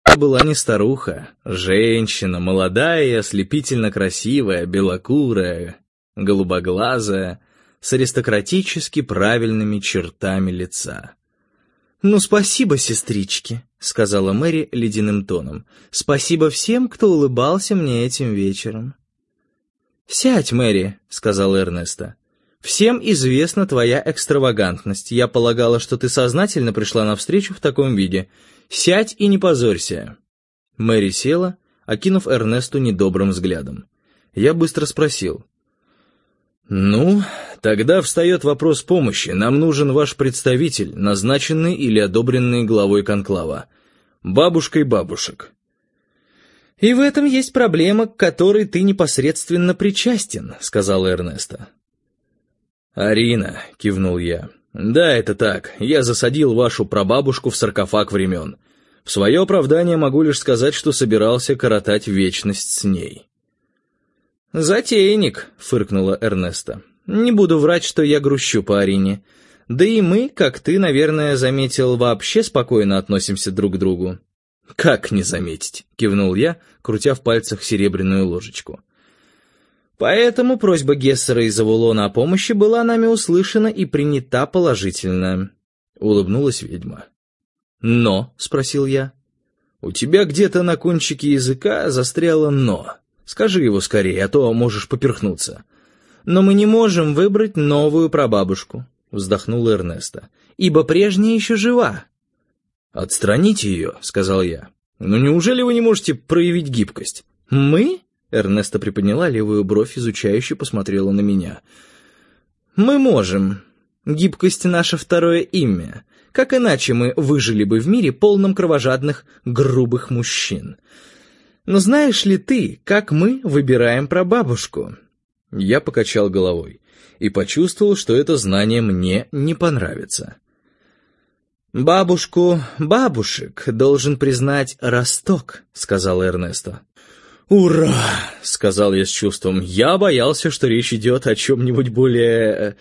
была не старуха, женщина, молодая и ослепительно красивая, белокурая, голубоглазая, с аристократически правильными чертами лица. «Ну, спасибо, сестрички», — сказала Мэри ледяным тоном. «Спасибо всем, кто улыбался мне этим вечером». «Сядь, Мэри», — сказал Эрнесто. «Всем известна твоя экстравагантность. Я полагала, что ты сознательно пришла навстречу в таком виде. Сядь и не позорься». Мэри села, окинув Эрнесту недобрым взглядом. Я быстро спросил. «Ну, тогда встает вопрос помощи. Нам нужен ваш представитель, назначенный или одобренный главой конклава. Бабушкой бабушек». «И в этом есть проблема, к которой ты непосредственно причастен», — сказал Эрнесто. «Арина», — кивнул я. «Да, это так. Я засадил вашу прабабушку в саркофаг времен. В свое оправдание могу лишь сказать, что собирался коротать вечность с ней». «Затейник», — фыркнула Эрнесто. «Не буду врать, что я грущу по Арине. Да и мы, как ты, наверное, заметил, вообще спокойно относимся друг к другу». «Как не заметить?» — кивнул я, крутя в пальцах серебряную ложечку. «Поэтому просьба Гессера и Завулона о помощи была нами услышана и принята положительно», — улыбнулась ведьма. «Но?» — спросил я. «У тебя где-то на кончике языка застряло «но». Скажи его скорее, а то можешь поперхнуться». «Но мы не можем выбрать новую прабабушку», — вздохнул Эрнесто, «ибо прежняя еще жива». «Отстраните ее», — сказал я. «Ну неужели вы не можете проявить гибкость?» «Мы?» — Эрнесто приподняла левую бровь, изучающе посмотрела на меня. «Мы можем. Гибкость — наше второе имя. Как иначе мы выжили бы в мире, полном кровожадных, грубых мужчин? Но знаешь ли ты, как мы выбираем прабабушку?» Я покачал головой и почувствовал, что это знание мне не понравится. «Бабушку бабушек должен признать Росток», — сказал Эрнесто. «Ура!» — сказал я с чувством. «Я боялся, что речь идет о чем-нибудь более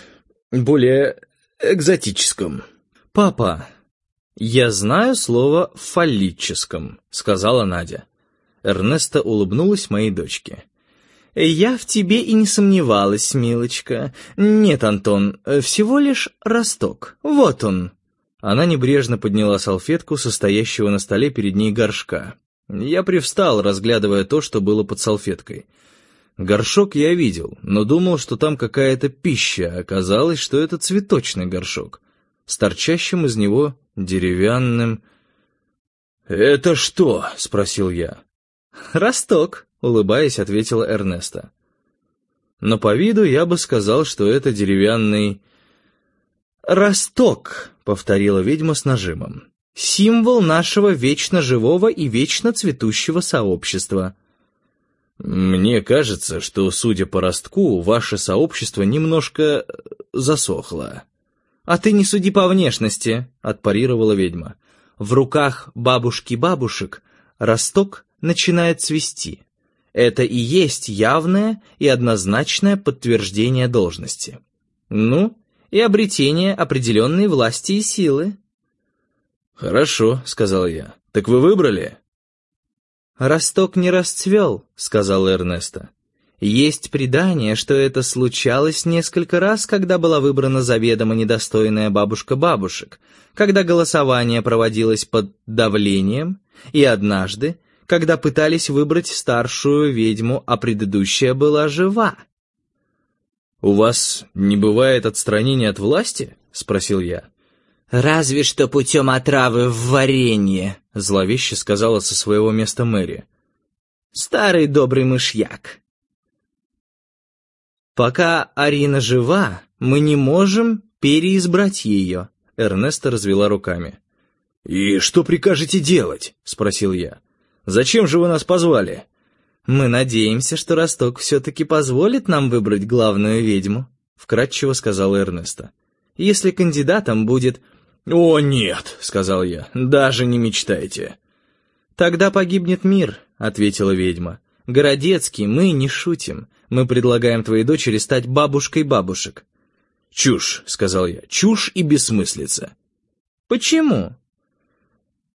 экзотическом». «Папа, я знаю слово «фаллическом», — сказала Надя. Эрнесто улыбнулась моей дочке. «Я в тебе и не сомневалась, милочка. Нет, Антон, всего лишь Росток. Вот он». Она небрежно подняла салфетку, состоящего на столе перед ней горшка. Я привстал, разглядывая то, что было под салфеткой. Горшок я видел, но думал, что там какая-то пища, а оказалось, что это цветочный горшок, с торчащим из него деревянным... «Это что?» — спросил я. «Росток», — улыбаясь, ответила Эрнесто. Но по виду я бы сказал, что это деревянный... «Росток», — повторила ведьма с нажимом, — «символ нашего вечно живого и вечно цветущего сообщества». «Мне кажется, что, судя по ростку, ваше сообщество немножко засохло». «А ты не суди по внешности», — отпарировала ведьма. «В руках бабушки бабушек росток начинает цвести. Это и есть явное и однозначное подтверждение должности. Ну, и обретение определенной власти и силы». «Хорошо», — сказал я. «Так вы выбрали?» «Росток не расцвел», — сказал Эрнесто. «Есть предание, что это случалось несколько раз, когда была выбрана заведомо недостойная бабушка бабушек, когда голосование проводилось под давлением, и однажды, когда пытались выбрать старшую ведьму, а предыдущая была жива». «У вас не бывает отстранения от власти?» — спросил я. «Разве что путем отравы в варенье», — зловеще сказала со своего места Мэри. «Старый добрый мышьяк». «Пока Арина жива, мы не можем переизбрать ее», — Эрнесто развела руками. «И что прикажете делать?» — спросил я. «Зачем же вы нас позвали?» «Мы надеемся, что Росток все-таки позволит нам выбрать главную ведьму», — вкратчиво сказал Эрнесто. «Если кандидатом будет...» «О, нет», — сказал я, — «даже не мечтайте». «Тогда погибнет мир», — ответила ведьма. «Городецкий, мы не шутим. Мы предлагаем твоей дочери стать бабушкой бабушек». «Чушь», — сказал я, — «чушь и бессмыслица». «Почему?»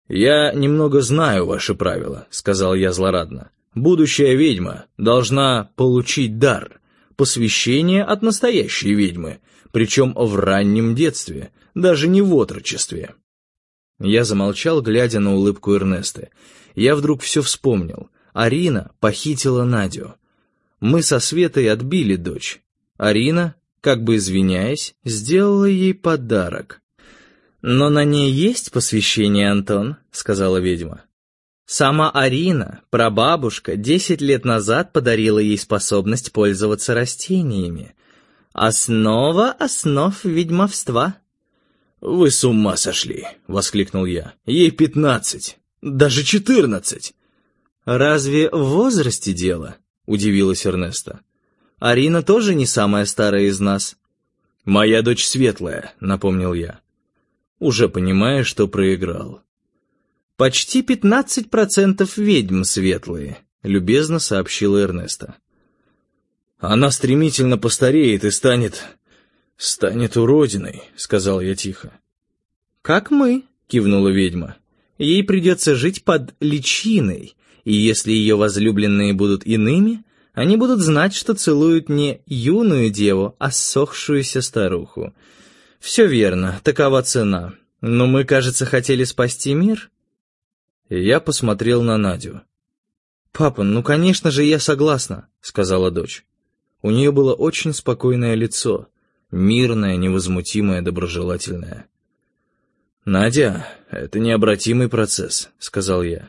«Я немного знаю ваши правила», — сказал я злорадно. «Будущая ведьма должна получить дар, посвящение от настоящей ведьмы, причем в раннем детстве, даже не в отрочестве». Я замолчал, глядя на улыбку Эрнесты. Я вдруг все вспомнил. Арина похитила Надю. Мы со Светой отбили дочь. Арина, как бы извиняясь, сделала ей подарок. «Но на ней есть посвящение, Антон», — сказала ведьма. «Сама Арина, прабабушка, 10 лет назад подарила ей способность пользоваться растениями. Основа основ ведьмовства». «Вы с ума сошли!» — воскликнул я. «Ей 15, даже 14!» «Разве в возрасте дело?» — удивилась Эрнеста. «Арина тоже не самая старая из нас». «Моя дочь светлая», — напомнил я, уже понимая, что проиграл. «Почти 15% ведьм светлые», — любезно сообщила Эрнеста. «Она стремительно постареет и станет уродиной», — сказал я тихо. «Как мы», — кивнула ведьма. «Ей придется жить под личиной, и если ее возлюбленные будут иными, они будут знать, что целуют не юную деву, а ссохшуюся старуху. Все верно, такова цена. Но мы, кажется, хотели спасти мир». Я посмотрел на Надю. «Папа, ну, конечно же, я согласна», — сказала дочь. У нее было очень спокойное лицо, мирное, невозмутимое, доброжелательное. «Надя, это необратимый процесс», — сказал я.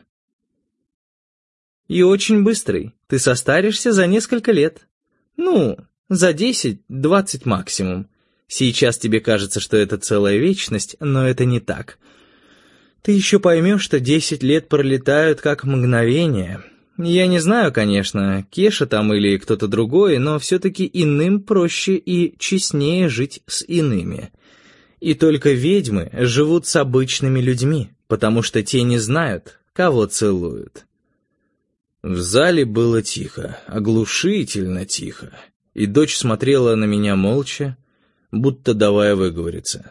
«И очень быстрый. Ты состаришься за несколько лет. Ну, за 10-20 максимум. Сейчас тебе кажется, что это целая вечность, но это не так. Ты еще поймешь, что 10 лет пролетают как мгновение. Я не знаю, конечно, Кеша там или кто-то другой, но все-таки иным проще и честнее жить с иными. И только ведьмы живут с обычными людьми, потому что те не знают, кого целуют». В зале было тихо, оглушительно тихо, и дочь смотрела на меня молча, будто давая выговориться.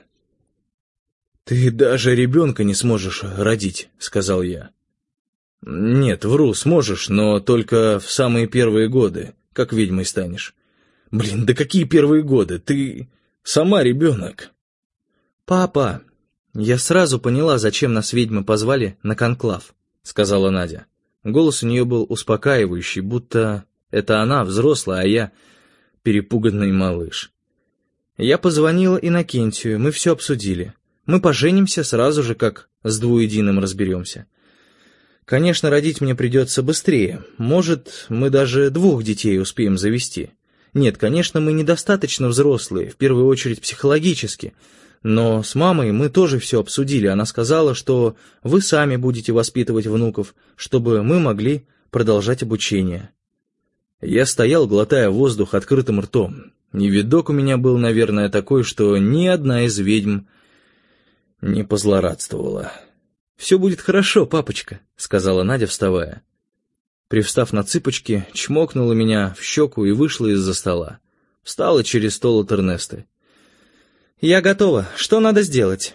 «Ты даже ребенка не сможешь родить», — сказал я. «Нет, вру, сможешь, но только в самые первые годы, как ведьмой станешь». «Блин, да какие первые годы? Ты сама ребенок». «Папа, я сразу поняла, зачем нас ведьмы позвали на конклав», — сказала Надя. Голос у нее был успокаивающий, будто это она взрослая, а я перепуганный малыш. «Я позвонила Иннокентию, мы все обсудили. Мы поженимся сразу же, как с двуединым разберемся. Конечно, родить мне придется быстрее. Может, мы даже 2 детей успеем завести. Нет, конечно, мы недостаточно взрослые, в первую очередь психологически. Но с мамой мы тоже все обсудили. Она сказала, что вы сами будете воспитывать внуков, чтобы мы могли продолжать обучение». Я стоял, глотая воздух открытым ртом. И видок у меня был, наверное, такой, что ни одна из ведьм не позлорадствовала. «Все будет хорошо, папочка», — сказала Надя, вставая. Привстав на цыпочки, чмокнула меня в щеку и вышла из-за стола. Встала через стол от Эрнесты. «Я готова. Что надо сделать?»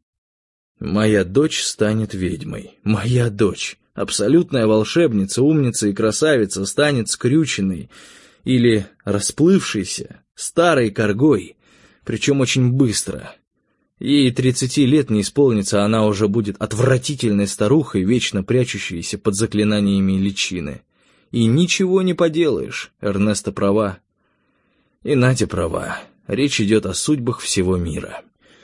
«Моя дочь станет ведьмой. Моя дочь, абсолютная волшебница, умница и красавица, станет скрюченной или расплывшейся, старой коргой, причем очень быстро. Ей 30 лет не исполнится, она уже будет отвратительной старухой, вечно прячущейся под заклинаниями личины. И ничего не поделаешь, Эрнеста права. И Надя права. Речь идет о судьбах всего мира».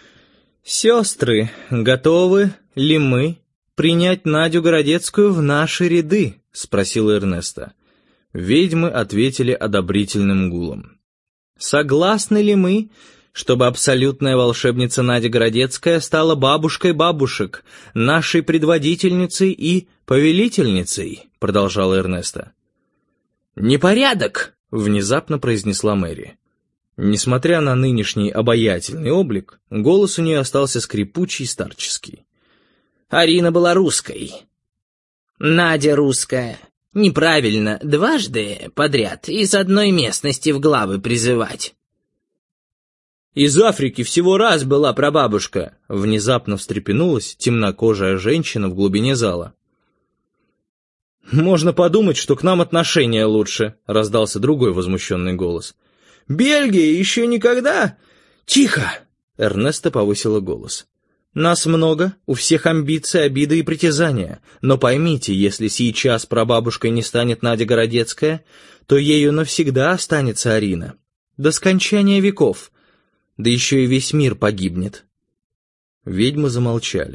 «Сестры, готовы ли мы принять Надю Городецкую в наши ряды?» — спросила Эрнеста. Ведьмы ответили одобрительным гулом. «Согласны ли мы, чтобы абсолютная волшебница Надя Городецкая стала бабушкой бабушек, нашей предводительницей и повелительницей?» — продолжала Эрнеста. «Непорядок!» — внезапно произнесла Мэри. Несмотря на нынешний обаятельный облик, голос у нее остался скрипучий, старческий. «Арина была русской». «Надя русская. Неправильно дважды подряд из одной местности в главы призывать». Из Африки всего раз была прабабушка!» Внезапно встрепенулась темнокожая женщина в глубине зала. «Можно подумать, что к нам отношения лучше», — раздался другой возмущенный голос. «Бельгия еще никогда...» «Тихо!» — Эрнеста повысила голос. «Нас много, у всех амбиции, обиды и притязания. Но поймите, если сейчас прабабушкой не станет Надя Городецкая, то ею навсегда останется Арина. До скончания веков. Да еще и весь мир погибнет». Ведьмы замолчали.